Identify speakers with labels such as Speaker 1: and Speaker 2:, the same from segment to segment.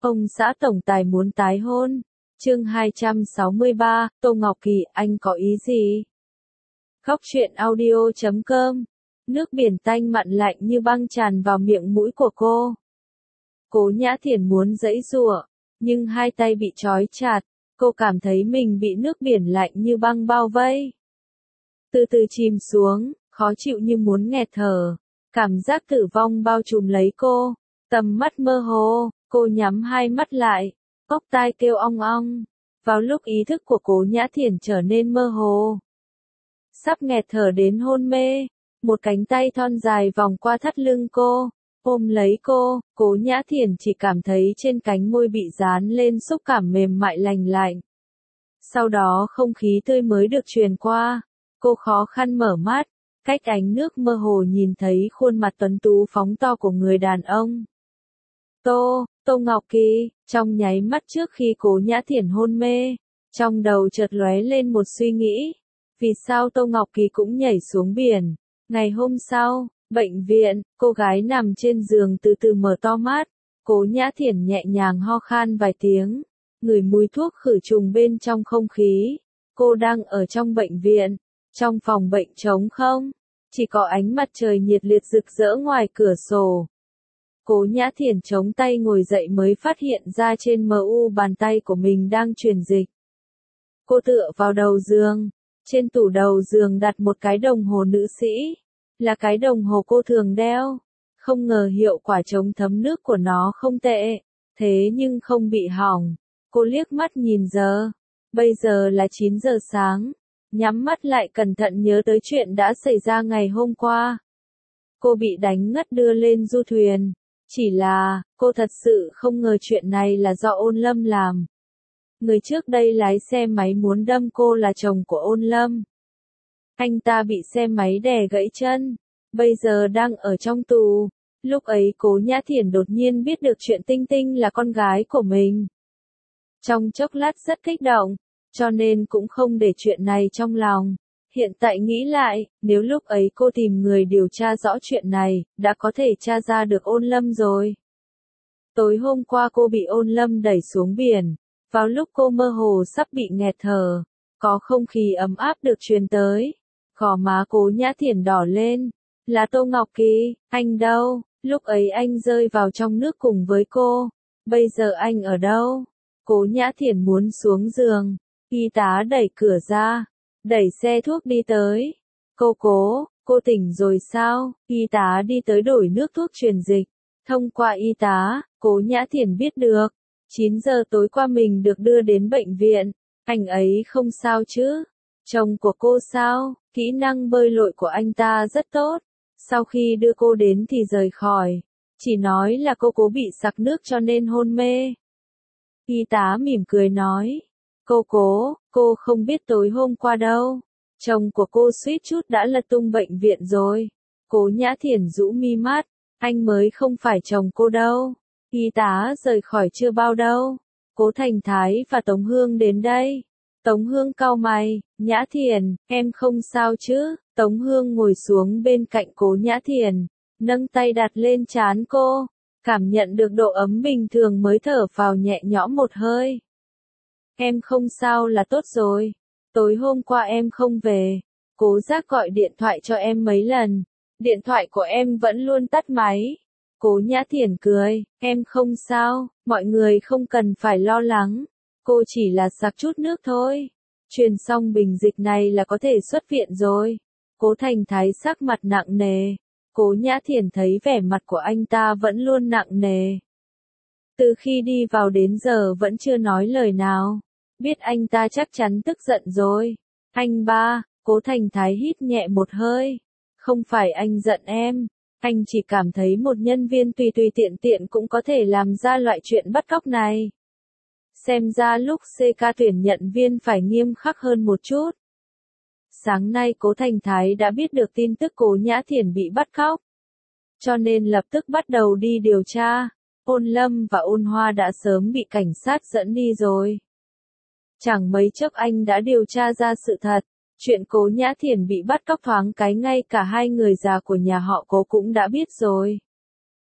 Speaker 1: Ông xã tổng tài muốn tái hôn. Chương 263, Tô Ngọc Kỳ, anh có ý gì? Khóc chuyện audio.com. Nước biển tanh mặn lạnh như băng tràn vào miệng mũi của cô. Cố Nhã Thiển muốn giãy giụa, nhưng hai tay bị trói chặt, cô cảm thấy mình bị nước biển lạnh như băng bao vây. Từ từ chìm xuống, khó chịu như muốn nghẹt thở, cảm giác tử vong bao trùm lấy cô, tầm mắt mơ hồ, cô nhắm hai mắt lại, ốc tai kêu ong ong. Vào lúc ý thức của Cố Nhã Thiển trở nên mơ hồ, sắp nghẹt thở đến hôn mê, một cánh tay thon dài vòng qua thắt lưng cô, ôm lấy cô. Cố Nhã Thiển chỉ cảm thấy trên cánh môi bị dán lên xúc cảm mềm mại lành lạnh. Sau đó không khí tươi mới được truyền qua, cô khó khăn mở mắt, cách ánh nước mơ hồ nhìn thấy khuôn mặt tuấn tú phóng to của người đàn ông. Tô Ngọc Kỳ. Trong nháy mắt trước khi Cố Nhã Thiển hôn mê, trong đầu chợt lóe lên một suy nghĩ, vì sao Tô Ngọc Kỳ cũng nhảy xuống biển? Ngày hôm sau, bệnh viện, cô gái nằm trên giường từ từ mở to mắt, Cố Nhã Thiển nhẹ nhàng ho khan vài tiếng, ngửi mùi thuốc khử trùng bên trong không khí. Cô đang ở trong bệnh viện, trong phòng bệnh trống không, chỉ có ánh mặt trời nhiệt liệt rực rỡ ngoài cửa sổ. Cố Nhã Thiển chống tay ngồi dậy mới phát hiện ra trên MU bàn tay của mình đang truyền dịch. Cô tựa vào đầu giường, trên tủ đầu giường đặt một cái đồng hồ nữ sĩ, là cái đồng hồ cô thường đeo. Không ngờ hiệu quả chống thấm nước của nó không tệ, thế nhưng không bị hỏng. Cô liếc mắt nhìn giờ, bây giờ là 9 giờ sáng, nhắm mắt lại cẩn thận nhớ tới chuyện đã xảy ra ngày hôm qua. Cô bị đánh ngất đưa lên du thuyền. Chỉ là, cô thật sự không ngờ chuyện này là do Ôn Lâm làm. Người trước đây lái xe máy muốn đâm cô là chồng của Ôn Lâm. Anh ta bị xe máy đè gãy chân, bây giờ đang ở trong tù. Lúc ấy Cố Nhã Thiển đột nhiên biết được chuyện Tinh Tinh là con gái của mình. Trong chốc lát rất kích động, cho nên cũng không để chuyện này trong lòng. Hiện tại nghĩ lại, nếu lúc ấy cô tìm người điều tra rõ chuyện này, đã có thể tra ra được Ôn Lâm rồi. Tối hôm qua cô bị Ôn Lâm đẩy xuống biển, vào lúc cô mơ hồ sắp bị nghẹt thở, có không khí ấm áp được truyền tới. Gò má Cố Nhã Thiển đỏ lên, là Tô Ngọc Kỳ. Anh đâu? Lúc ấy anh rơi vào trong nước cùng với cô, bây giờ anh ở đâu? Cố Nhã Thiển muốn xuống giường, y tá đẩy cửa ra, đẩy xe thuốc đi tới. Cô tỉnh rồi sao? Y tá đi tới đổi nước thuốc truyền dịch. Thông qua y tá, Cố Nhã Thiển biết được, 9 giờ tối qua mình được đưa đến bệnh viện. Anh ấy không sao chứ? Chồng của cô sao? Kỹ năng bơi lội của anh ta rất tốt. Sau khi đưa cô đến thì rời khỏi, chỉ nói là cô cố bị sặc nước cho nên hôn mê. Y tá mỉm cười nói, cô không biết tối hôm qua đâu. Chồng của cô suýt chút đã lật tung bệnh viện rồi. Cố Nhã Thiển rũ mi mắt, anh mới không phải chồng cô đâu. Y tá rời khỏi chưa bao đâu, Cố Thành Thái và Tống Hương đến đây. Tống Hương cau mày, Nhã Thiển, em không sao chứ? Tống Hương ngồi xuống bên cạnh Cố Nhã Thiển, nâng tay đặt lên trán cô, cảm nhận được độ ấm bình thường mới thở phào nhẹ nhõm một hơi. Em không sao là tốt rồi. Tối hôm qua em không về, Cố Giác gọi điện thoại cho em mấy lần, điện thoại của em vẫn luôn tắt máy. Cố Nhã Thiển cười, em không sao, mọi người không cần phải lo lắng, cô chỉ là sặc chút nước thôi. Truyền xong bình dịch này là có thể xuất viện rồi. Cố Thành Thái sắc mặt nặng nề. Cố Nhã Thiển thấy vẻ mặt của anh ta vẫn luôn nặng nề. Từ khi đi vào đến giờ vẫn chưa nói lời nào. Biết anh ta chắc chắn tức giận rồi. Anh ba, Cố Thành Thái hít nhẹ một hơi. Không phải anh giận em. Anh chỉ cảm thấy một nhân viên tùy tùy tiện tiện cũng có thể làm ra loại chuyện bắt cóc này. Xem ra lúc CK tuyển nhận viên phải nghiêm khắc hơn một chút. Sáng nay Cố Thành Thái đã biết được tin tức Cố Nhã Thiển bị bắt cóc, cho nên lập tức bắt đầu đi điều tra. Ôn Lâm và Ôn Hoa đã sớm bị cảnh sát dẫn đi rồi. Chẳng mấy chốc anh đã điều tra ra sự thật, chuyện Cố Nhã Thiển bị bắt cóc thoáng cái ngay cả hai người già của nhà họ Cố cũng đã biết rồi.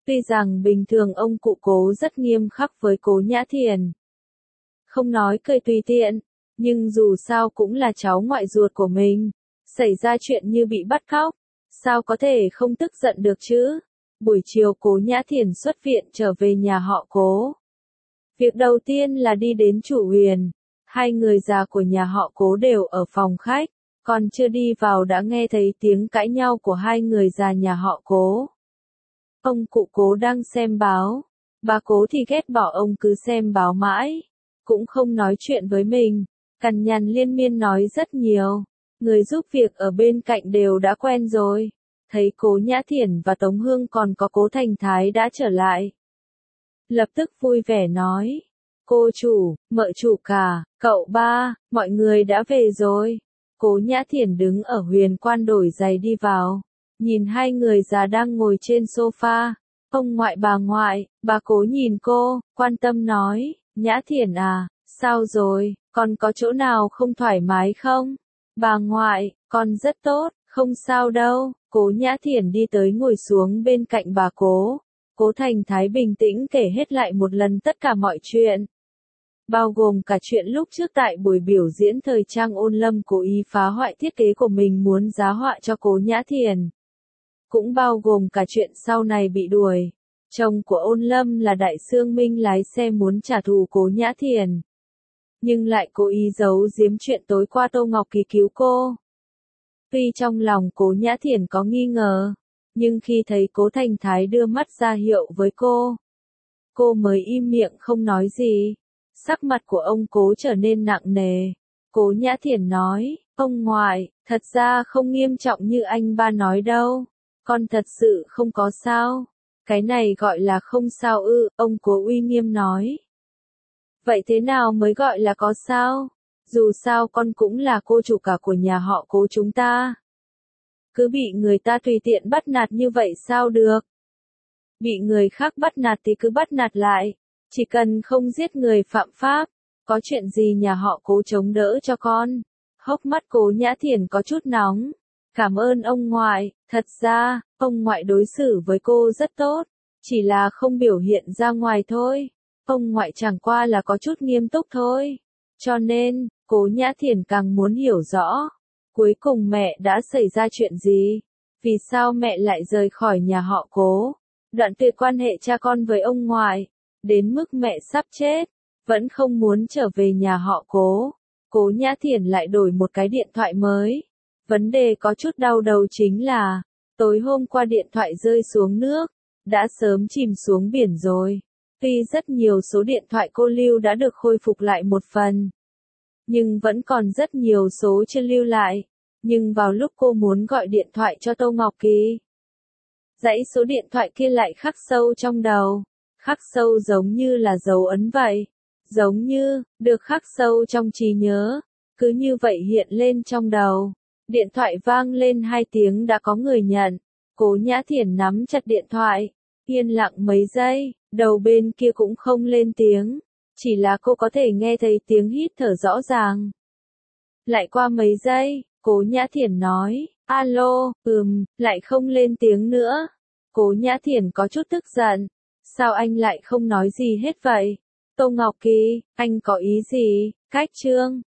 Speaker 1: Tuy rằng bình thường ông cụ Cố rất nghiêm khắc với Cố Nhã Thiền. Không nói cười tùy tiện, nhưng dù sao cũng là cháu ngoại ruột của mình. Xảy ra chuyện như bị bắt cóc, sao có thể không tức giận được chứ? Buổi chiều Cố Nhã Thiền xuất viện trở về nhà họ Cố. Việc đầu tiên là đi đến Chủ Huyền. Hai người già của nhà họ Cố đều ở phòng khách, còn chưa đi vào đã nghe thấy tiếng cãi nhau của hai người già nhà họ Cố. Ông cụ Cố đang xem báo, bà Cố thì ghét bỏ ông cứ xem báo mãi, cũng không nói chuyện với mình, cằn nhằn liên miên nói rất nhiều. Người giúp việc ở bên cạnh đều đã quen rồi. Thấy Cố Nhã Thiển và Tống Hương còn có Cố Thành Thái đã trở lại. Lập tức vui vẻ nói, cô chủ, mợ chủ cả, cậu ba, mọi người đã về rồi. Cố Nhã Thiển đứng ở Huyền Quan đổi giày đi vào, nhìn hai người già đang ngồi trên sofa. Ông ngoại bà Cố nhìn cô, quan tâm nói, Nhã Thiển à, sao rồi, con có chỗ nào không thoải mái không? Bà ngoại, con rất tốt, không sao đâu. Cố Nhã Thiển đi tới ngồi xuống bên cạnh bà Cố. Cố Thành Thái bình tĩnh kể hết lại một lần tất cả mọi chuyện. Bao gồm cả chuyện lúc trước tại buổi biểu diễn thời trang Ôn Lâm cố ý phá hoại thiết kế của mình muốn giá họa cho Cố Nhã Thiển. Cũng bao gồm cả chuyện sau này bị đuổi. Chồng của Ôn Lâm là Đại Xương Minh lái xe muốn trả thù Cố Nhã Thiển. Nhưng lại cố ý giấu giếm chuyện tối qua Tô Ngọc Kỳ cứu cô. Tuy trong lòng Cố Nhã Thiển có nghi ngờ, nhưng khi thấy Cố Thành Thái đưa mắt ra hiệu với cô mới im miệng không nói gì. Sắc mặt của ông Cố trở nên nặng nề. Cố Nhã Thiển nói, ông ngoại, thật ra không nghiêm trọng như anh ba nói đâu. Con thật sự không có sao. Cái này gọi là không sao ư, ông Cố uy nghiêm nói. Vậy thế nào mới gọi là có sao? Dù sao con cũng là cô chủ cả của nhà họ Cố chúng ta. Cứ bị người ta tùy tiện bắt nạt như vậy sao được? Bị người khác bắt nạt thì cứ bắt nạt lại. Chỉ cần không giết người phạm pháp. Có chuyện gì nhà họ Cố chống đỡ cho con? Hốc mắt Cố Nhã Thiển có chút nóng. Cảm ơn ông ngoại, thật ra, ông ngoại đối xử với cô rất tốt. Chỉ là không biểu hiện ra ngoài thôi. Ông ngoại chẳng qua là có chút nghiêm túc thôi. Cho nên, Cố Nhã Thiển càng muốn hiểu rõ. Cuối cùng mẹ đã xảy ra chuyện gì? Vì sao mẹ lại rời khỏi nhà họ Cố? Đoạn tuyệt quan hệ cha con với ông ngoại. Đến mức mẹ sắp chết. Vẫn không muốn trở về nhà họ Cố. Cố Nhã Thiển lại đổi một cái điện thoại mới. Vấn đề có chút đau đầu chính là, tối hôm qua điện thoại rơi xuống nước. Đã sớm chìm xuống biển rồi. Tuy rất nhiều số điện thoại cô lưu đã được khôi phục lại một phần. Nhưng vẫn còn rất nhiều số chưa lưu lại. Nhưng vào lúc cô muốn gọi điện thoại cho Tô Ngọc Kỳ, dãy số điện thoại kia lại khắc sâu trong đầu. Khắc sâu giống như là dấu ấn vậy. Giống như, được khắc sâu trong trí nhớ. Cứ như vậy hiện lên trong đầu. Điện thoại vang lên 2 tiếng đã có người nhận. Cố Nhã Thiển nắm chặt điện thoại. Yên lặng mấy giây, đầu bên kia cũng không lên tiếng. Chỉ là cô có thể nghe thấy tiếng hít thở rõ ràng. Lại qua mấy giây, Cố Nhã Thiển nói, alo, lại không lên tiếng nữa. Cố Nhã Thiển có chút tức giận. Sao anh lại không nói gì hết vậy? Tô Ngọc Kỳ, anh có ý gì? Cách chương